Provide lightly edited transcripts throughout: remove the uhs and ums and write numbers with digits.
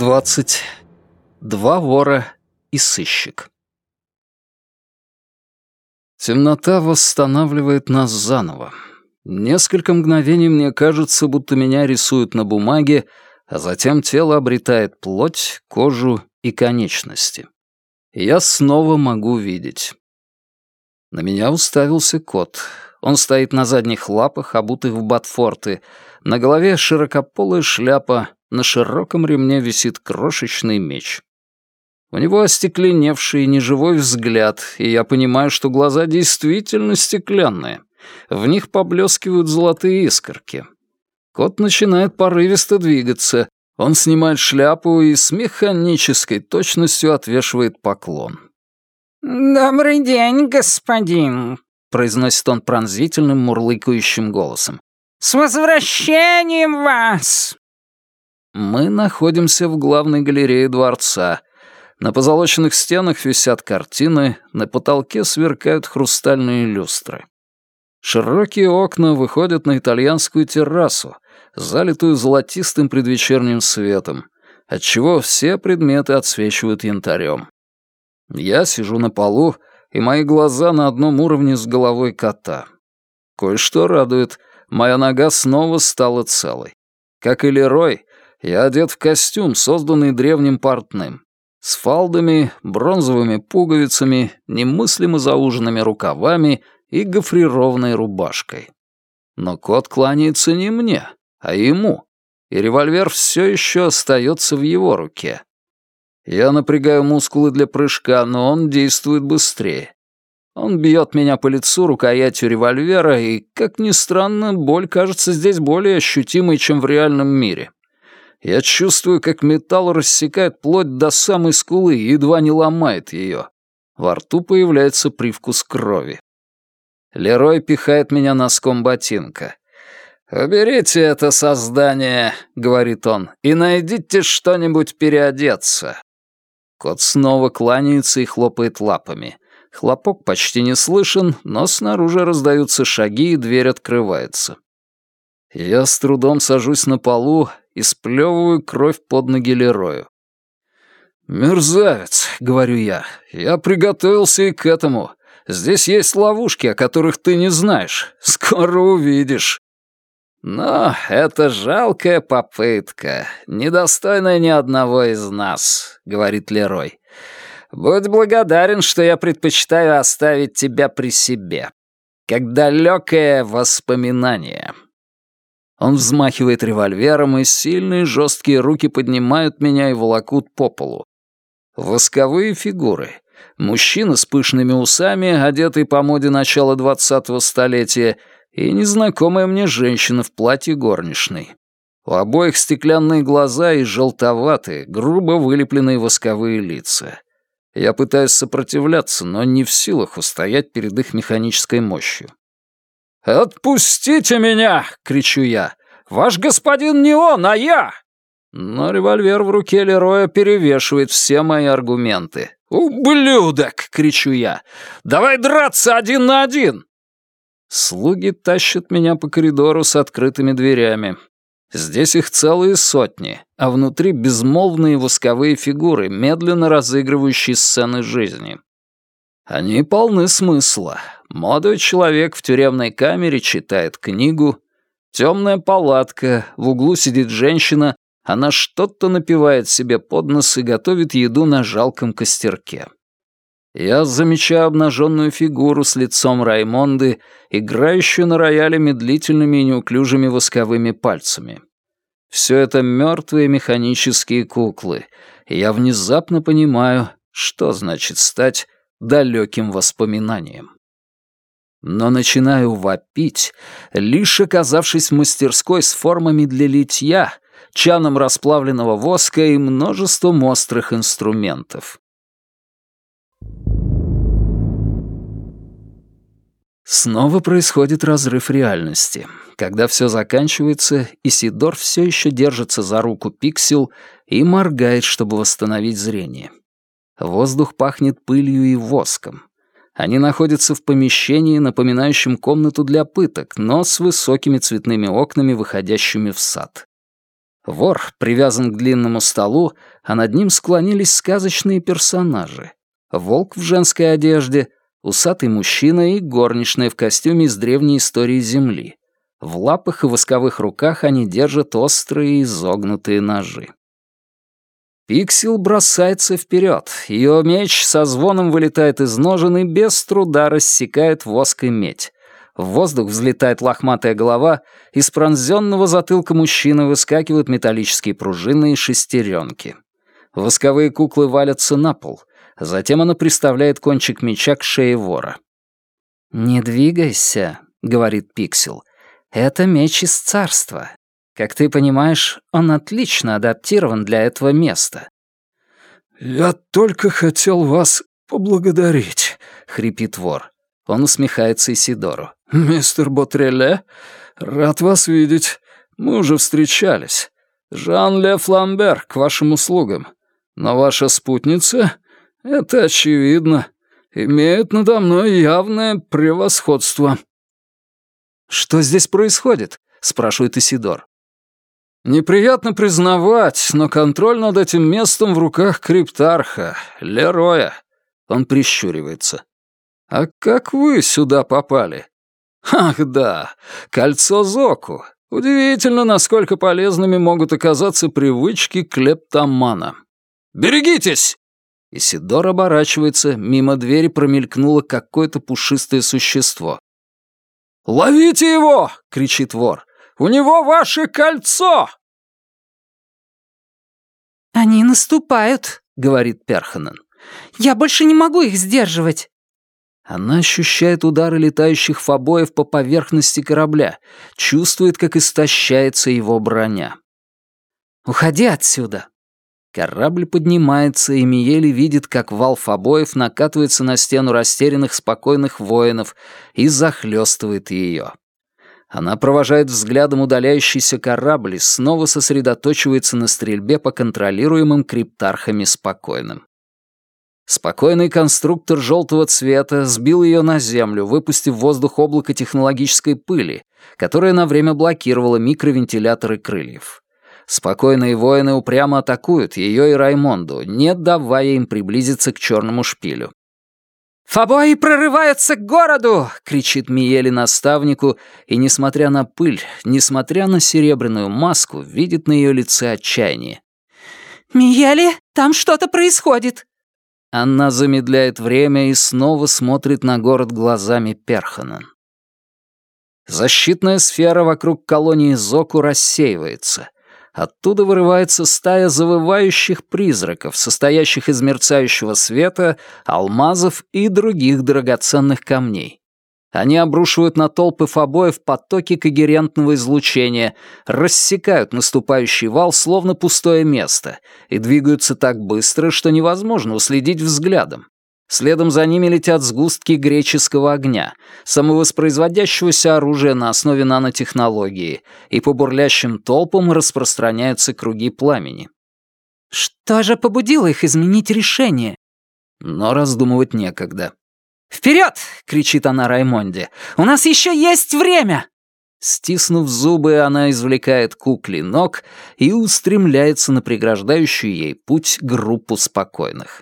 20. Два вора и сыщик. Темнота восстанавливает нас заново. Несколько мгновений мне кажется, будто меня рисуют на бумаге, а затем тело обретает плоть, кожу и конечности. И я снова могу видеть. На меня уставился кот. Он стоит на задних лапах, обутых в ботфорты. На голове широкополая шляпа, на широком ремне висит крошечный меч. У него остекленевший неживой взгляд, и я понимаю, что глаза действительно стеклянные. В них поблескивают золотые искорки. Кот начинает порывисто двигаться. Он снимает шляпу и с механической точностью отвешивает поклон. «Добрый день, господин», — произносит он пронзительным, мурлыкающим голосом. «С возвращением вас!» Мы находимся в главной галерее дворца. На позолоченных стенах висят картины, на потолке сверкают хрустальные люстры. Широкие окна выходят на итальянскую террасу, залитую золотистым предвечерним светом, отчего все предметы отсвечивают янтарем. Я сижу на полу, и мои глаза на одном уровне с головой кота. Кое-что радует, моя нога снова стала целой. Как и Лерой, я одет в костюм, созданный древним портным, с фалдами, бронзовыми пуговицами, немыслимо зауженными рукавами и гофрированной рубашкой. Но кот кланяется не мне, а ему, и револьвер все еще остается в его руке. Я напрягаю мускулы для прыжка, но он действует быстрее. Он бьет меня по лицу рукоятью револьвера, и, как ни странно, боль кажется здесь более ощутимой, чем в реальном мире. Я чувствую, как металл рассекает плоть до самой скулы и едва не ломает ее. Во рту появляется привкус крови. Лерой пихает меня носком ботинка. «Уберите это создание», — говорит он, — «и найдите что-нибудь переодеться». Кот снова кланяется и хлопает лапами. Хлопок почти не слышен, но снаружи раздаются шаги, и дверь открывается. Я с трудом сажусь на полу и сплёвываю кровь под ноги Лерою. «Мерзавец», — говорю я, — «я приготовился и к этому. Здесь есть ловушки, о которых ты не знаешь. Скоро увидишь». «Но это жалкая попытка, недостойная ни одного из нас», — говорит Лерой. «Будь благодарен, что я предпочитаю оставить тебя при себе, как далекое воспоминание». Он взмахивает револьвером, и сильные жесткие руки поднимают меня и волокут по полу. Восковые фигуры. Мужчина с пышными усами, одетый по моде начала 20-го столетия, и незнакомая мне женщина в платье горничной. У обоих стеклянные глаза и желтоватые, грубо вылепленные восковые лица. Я пытаюсь сопротивляться, но не в силах устоять перед их механической мощью. «Отпустите меня!» — кричу я. «Ваш господин не он, а я!» Но револьвер в руке Лероя перевешивает все мои аргументы. «Ублюдок!» — кричу я. «Давай драться один на один!» Слуги тащат меня по коридору с открытыми дверями. Здесь их целые сотни, а внутри безмолвные восковые фигуры, медленно разыгрывающие сцены жизни. Они полны смысла. Молодой человек в тюремной камере читает книгу. Темная палатка, в углу сидит женщина, она что-то напевает себе под нос и готовит еду на жалком костерке. Я замечаю обнаженную фигуру с лицом Раймонды, играющую на рояле медлительными и неуклюжими восковыми пальцами. Все это мертвые механические куклы, и я внезапно понимаю, что значит стать далеким воспоминанием. Но начинаю вопить, лишь оказавшись в мастерской с формами для литья, чаном расплавленного воска и множеством острых инструментов. Снова происходит разрыв реальности. Когда все заканчивается, Исидор все еще держится за руку Пиксел и моргает, чтобы восстановить зрение. Воздух пахнет пылью и воском. Они находятся в помещении, напоминающем комнату для пыток, но с высокими цветными окнами, выходящими в сад. Вор привязан к длинному столу, а над ним склонились сказочные персонажи. Волк в женской одежде, усатый мужчина и горничная в костюме из древней истории Земли. В лапах и восковых руках они держат острые изогнутые ножи. Пиксел бросается вперед. Ее меч со звоном вылетает из ножен и без труда рассекает воск и медь. В воздух взлетает лохматая голова, из пронзенного затылка мужчины выскакивают металлические пружины и шестеренки. Восковые куклы валятся на пол. Затем она приставляет кончик меча к шее вора. «Не двигайся», — говорит Пиксел. «Это меч из царства. Как ты понимаешь, он отлично адаптирован для этого места». «Я только хотел вас поблагодарить», — хрипит вор. Он усмехается Исидору. «Мистер Ботреле, рад вас видеть. Мы уже встречались. Жан-Ле Фламбер, к вашим услугам. Но ваша спутница, это очевидно, имеет надо мной явное превосходство». «Что здесь происходит?» — спрашивает Исидор. «Неприятно признавать, но контроль над этим местом в руках криптарха, Лероя». Он прищуривается. «А как вы сюда попали?» «Ах, да, кольцо Зоку. Удивительно, насколько полезными могут оказаться привычки клептомана. Берегитесь!» Исидор оборачивается, мимо двери промелькнуло какое-то пушистое существо. «Ловите его!» — кричит вор. «У него ваше кольцо!» «Они наступают», — говорит Перханен. «Я больше не могу их сдерживать». Она ощущает удары летающих фобоев по поверхности корабля, чувствует, как истощается его броня. «Уходи отсюда». Корабль поднимается, и Миели видит, как вал фобоев накатывается на стену растерянных спокойных воинов и захлестывает ее. Она провожает взглядом удаляющийся корабль и снова сосредоточивается на стрельбе по контролируемым криптархами спокойным. Спокойный конструктор желтого цвета сбил ее на землю, выпустив в воздух облако технологической пыли, которое на время блокировало микровентиляторы крыльев. Спокойные воины упрямо атакуют ее и Раймонду, не давая им приблизиться к черному шпилю. «Фобои прорываются к городу!» — кричит Миели наставнику, и, несмотря на пыль, несмотря на серебряную маску, видит на ее лице отчаяние. «Миели, там что-то происходит!» Она замедляет время и снова смотрит на город глазами Перханен. Защитная сфера вокруг колонии Зоку рассеивается. Оттуда вырывается стая завывающих призраков, состоящих из мерцающего света, алмазов и других драгоценных камней. Они обрушивают на толпы фобоев потоки когерентного излучения, рассекают наступающий вал словно пустое место и двигаются так быстро, что невозможно уследить взглядом. Следом за ними летят сгустки греческого огня, самовоспроизводящегося оружия на основе нанотехнологии, и по бурлящим толпам распространяются круги пламени. «Что же побудило их изменить решение?» Но раздумывать некогда. «Вперед!» — кричит она Раймонде. «У нас еще есть время!» Стиснув зубы, она извлекает клинок и устремляется на преграждающую ей путь группу спокойных.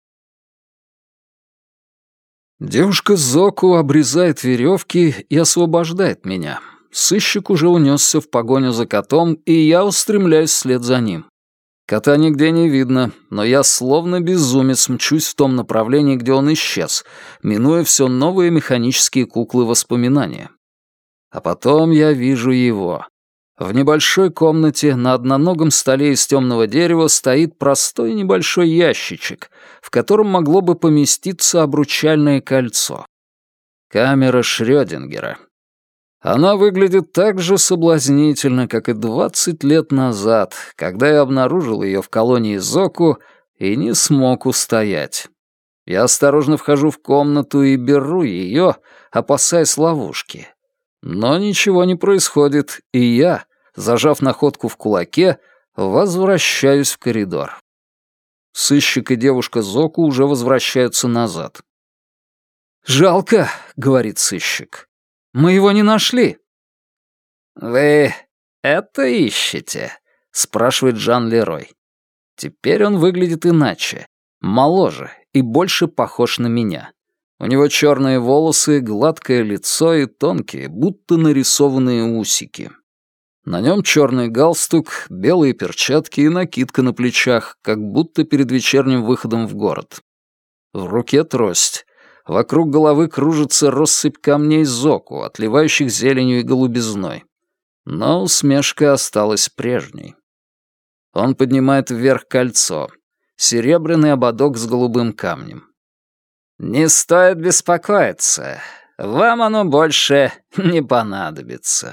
Девушка Зоку обрезает веревки и освобождает меня. Сыщик уже унесся в погоню за котом, и я устремляюсь вслед за ним. Кота нигде не видно, но я словно безумец мчусь в том направлении, где он исчез, минуя все новые механические куклы воспоминания. А потом я вижу его. В небольшой комнате на одноногом столе из темного дерева стоит простой небольшой ящичек, в котором могло бы поместиться обручальное кольцо. Камера Шрёдингера. Она выглядит так же соблазнительно, как и 20 лет назад, когда я обнаружил ее в колонии Зоку и не смог устоять. Я осторожно вхожу в комнату и беру ее, опасаясь ловушки. Но ничего не происходит, и я, зажав находку в кулаке, возвращаюсь в коридор. Сыщик и девушка Зоку уже возвращаются назад. «Жалко», — говорит сыщик. «Мы его не нашли». «Вы это ищете?» — спрашивает Жан Лерой. Теперь он выглядит иначе, моложе и больше похож на меня. У него черные волосы, гладкое лицо и тонкие, будто нарисованные усики. На нем черный галстук, белые перчатки и накидка на плечах, как будто перед вечерним выходом в город. В руке трость. Вокруг головы кружится россыпь камней зоку, отливающих зеленью и голубизной. Но усмешка осталась прежней. Он поднимает вверх кольцо. Серебряный ободок с голубым камнем. «Не стоит беспокоиться. Вам оно больше не понадобится».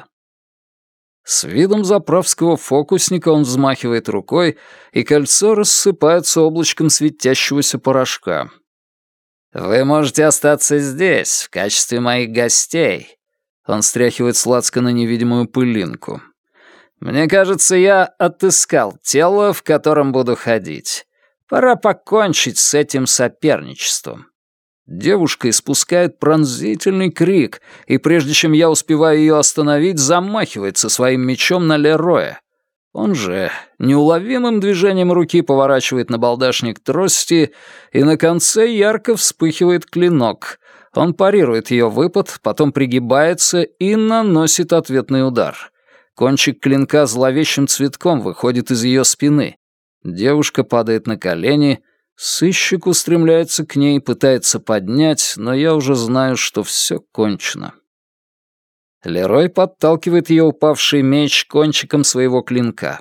С видом заправского фокусника он взмахивает рукой, и кольцо рассыпается облачком светящегося порошка. «Вы можете остаться здесь, в качестве моих гостей». Он стряхивает с лацкана невидимую пылинку. «Мне кажется, я отыскал тело, в котором буду ходить. Пора покончить с этим соперничеством». Девушка испускает пронзительный крик, и прежде чем я успеваю ее остановить, замахивается своим мечом на Лероя. Он же неуловимым движением руки поворачивает набалдашник трости, и на конце ярко вспыхивает клинок. Он парирует ее выпад, потом пригибается и наносит ответный удар. Кончик клинка зловещим цветком выходит из ее спины. Девушка падает на колени. Сыщик устремляется к ней, пытается поднять, но я уже знаю, что все кончено. Лерой подталкивает ее упавший меч кончиком своего клинка.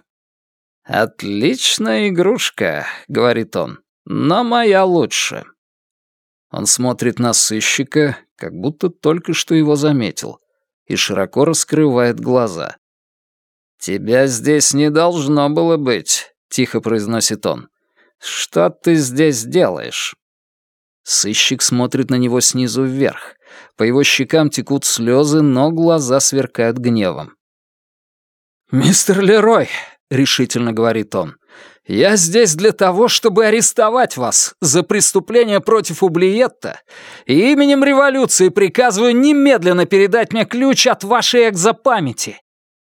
«Отличная игрушка», — говорит он, — «но моя лучше». Он смотрит на сыщика, как будто только что его заметил, и широко раскрывает глаза. «Тебя здесь не должно было быть», — тихо произносит он. «Что ты здесь делаешь?» Сыщик смотрит на него снизу вверх. По его щекам текут слезы, но глаза сверкают гневом. «Мистер Лерой», — решительно говорит он, — «я здесь для того, чтобы арестовать вас за преступление против Ублиетта, и именем революции приказываю немедленно передать мне ключ от вашей экзопамяти».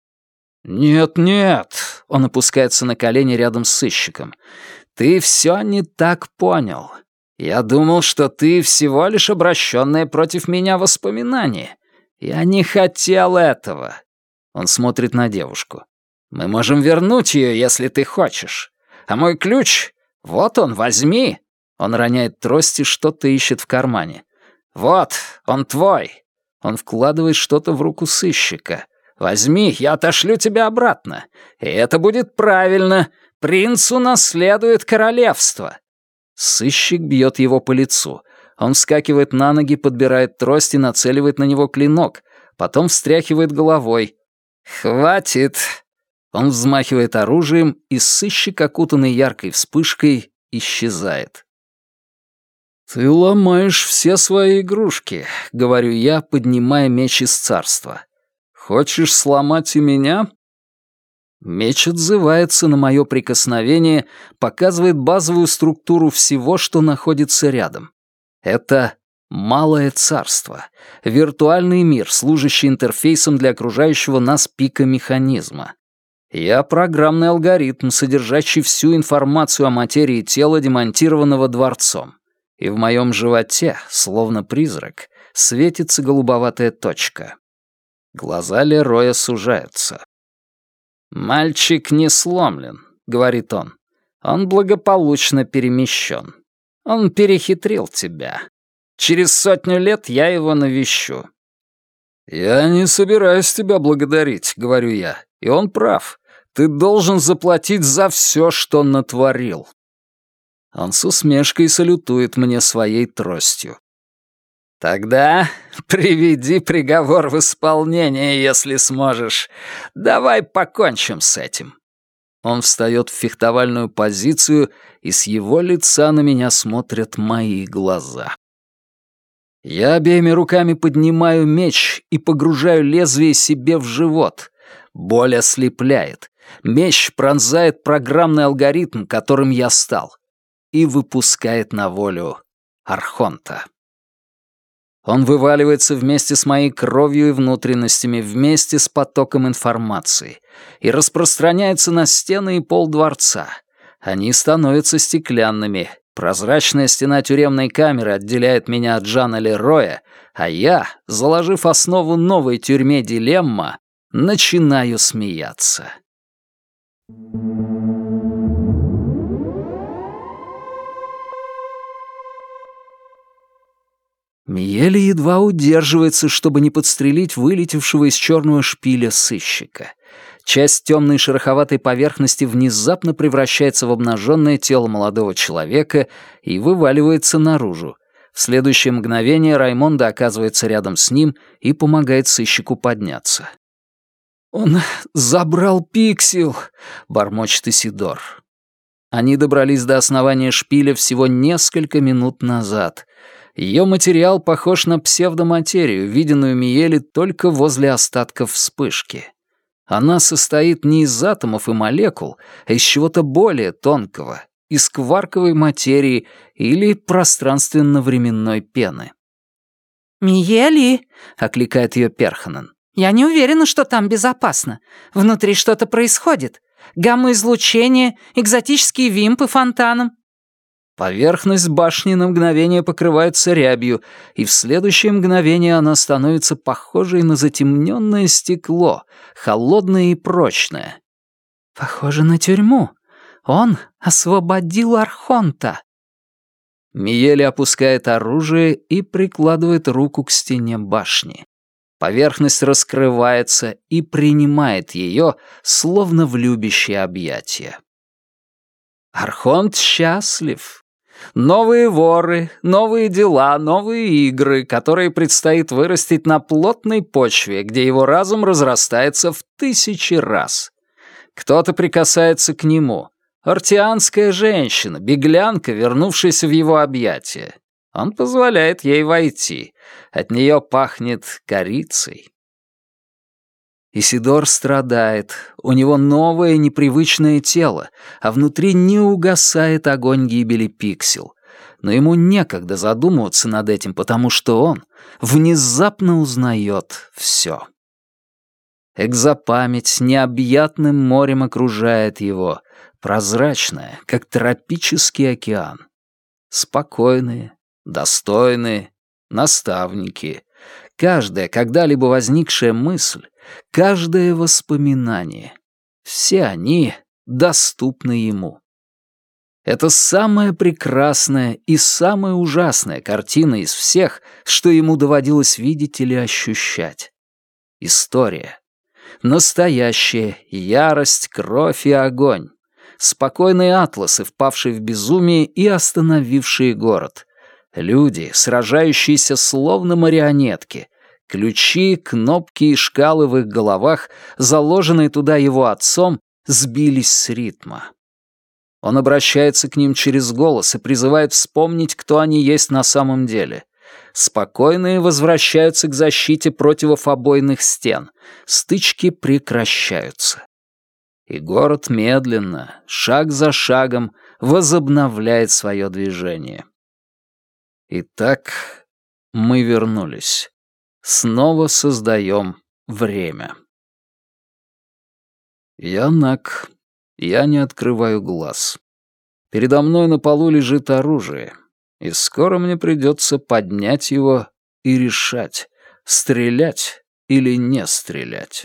«Нет», — он опускается на колени рядом с сыщиком, — «ты все не так понял. Я думал, что ты всего лишь обращенное против меня воспоминание. Я не хотел этого». Он смотрит на девушку. «Мы можем вернуть ее, если ты хочешь. А мой ключ, вот он, возьми». Он роняет трость и что-то ищет в кармане. «Вот, он твой». Он вкладывает что-то в руку сыщика. «Возьми, я отошлю тебя обратно. И это будет правильно. Принц унаследует королевство». Сыщик бьет его по лицу. Он вскакивает на ноги, подбирает трость и нацеливает на него клинок. Потом встряхивает головой. «Хватит!» Он взмахивает оружием, и сыщик, окутанный яркой вспышкой, исчезает. «Ты ломаешь все свои игрушки», — говорю я, поднимая меч из царства. «Хочешь сломать и меня?» Меч отзывается на мое прикосновение, показывает базовую структуру всего, что находится рядом. Это малое царство, виртуальный мир, служащий интерфейсом для окружающего нас пика механизма. Я программный алгоритм, содержащий всю информацию о материи тела, демонтированного дворцом. И в моем животе, словно призрак, светится голубоватая точка. Глаза Лероя сужаются. «Мальчик не сломлен», — говорит он. «Он благополучно перемещен. Он перехитрил тебя. Через 100 лет я его навещу». «Я не собираюсь тебя благодарить», — говорю я. И он прав. Ты должен заплатить за все, что натворил. Он с усмешкой салютует мне своей тростью. «Тогда приведи приговор в исполнение, если сможешь. Давай покончим с этим». Он встает в фехтовальную позицию, и с его лица на меня смотрят мои глаза. Я обеими руками поднимаю меч и погружаю лезвие себе в живот. Боль ослепляет. Меч пронзает программный алгоритм, которым я стал, и выпускает на волю Архонта. Он вываливается вместе с моей кровью и внутренностями, вместе с потоком информации, и распространяется на стены и пол дворца. Они становятся стеклянными. Прозрачная стена тюремной камеры отделяет меня от Жана Лероя, а я, заложив основу новой тюрьме «Дилемма», начинаю смеяться. Миели едва удерживается, чтобы не подстрелить вылетевшего из черного шпиля сыщика. Часть темной шероховатой поверхности внезапно превращается в обнаженное тело молодого человека и вываливается наружу. В следующее мгновение Раймондо оказывается рядом с ним и помогает сыщику подняться. «Он забрал Пиксел», — бормочет Исидор. Они добрались до основания шпиля всего несколько минут назад. Ее материал похож на псевдоматерию, виденную Миели только возле остатков вспышки. Она состоит не из атомов и молекул, а из чего-то более тонкого, из кварковой материи или пространственно-временной пены. «Миели!» — окликает ее Перханен. «Я не уверена, что там безопасно. Внутри что-то происходит. Гамма-излучение, экзотические вимпы фонтаном». Поверхность башни на мгновение покрывается рябью, и в следующее мгновение она становится похожей на затемненное стекло, холодное и прочное. «Похоже на тюрьму. Он освободил Архонта». Миели опускает оружие и прикладывает руку к стене башни. Поверхность раскрывается и принимает ее, словно в любящее объятие. Архонт счастлив. Новые воры, новые дела, новые игры, которые предстоит вырастить на плотной почве, где его разум разрастается в 1000 раз. Кто-то прикасается к нему. Ортианская женщина, беглянка, вернувшаяся в его объятия. Он позволяет ей войти. От нее пахнет корицей. Исидор страдает. У него новое непривычное тело, а внутри не угасает огонь гибели Пиксел. Но ему некогда задумываться над этим, потому что он внезапно узнает все. Экзопамять необъятным морем окружает его, прозрачная, как тропический океан. Спокойные, достойные, наставники. Каждая когда-либо возникшая мысль, каждое воспоминание, все они доступны ему. Это самая прекрасная и самая ужасная картина из всех, что ему доводилось видеть или ощущать. История. Настоящая ярость, кровь и огонь. Спокойные атласы, впавшие в безумие и остановившие город. Люди, сражающиеся словно марионетки. Ключи, кнопки и шкалы в их головах, заложенные туда его отцом, сбились с ритма. Он обращается к ним через голос и призывает вспомнить, кто они есть на самом деле. Спокойные возвращаются к защите противофобойных стен. Стычки прекращаются. И город медленно, шаг за шагом, возобновляет свое движение. Итак, мы вернулись. Снова создаем время. Я наг. Я не открываю глаз. Передо мной на полу лежит оружие, и скоро мне придется поднять его и решать, стрелять или не стрелять.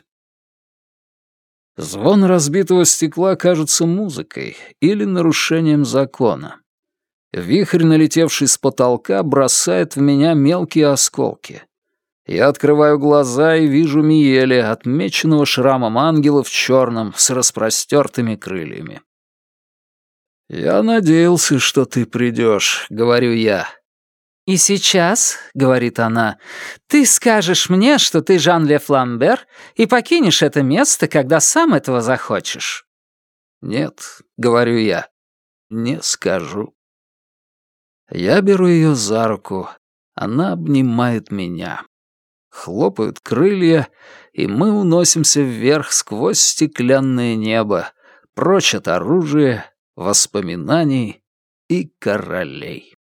Звон разбитого стекла кажется музыкой или нарушением закона. Вихрь, налетевший с потолка, бросает в меня мелкие осколки. Я открываю глаза и вижу Миели, отмеченного шрамом ангела в черном с распростертыми крыльями. «Я надеялся, что ты придешь», — говорю я. «И сейчас, — говорит она, — ты скажешь мне, что ты Жан-Ле Фламбер, и покинешь это место, когда сам этого захочешь». «Нет, — говорю я, — не скажу». Я беру ее за руку, она обнимает меня. Хлопают крылья, и мы уносимся вверх сквозь стеклянное небо, прочь от оружия, воспоминаний и королей.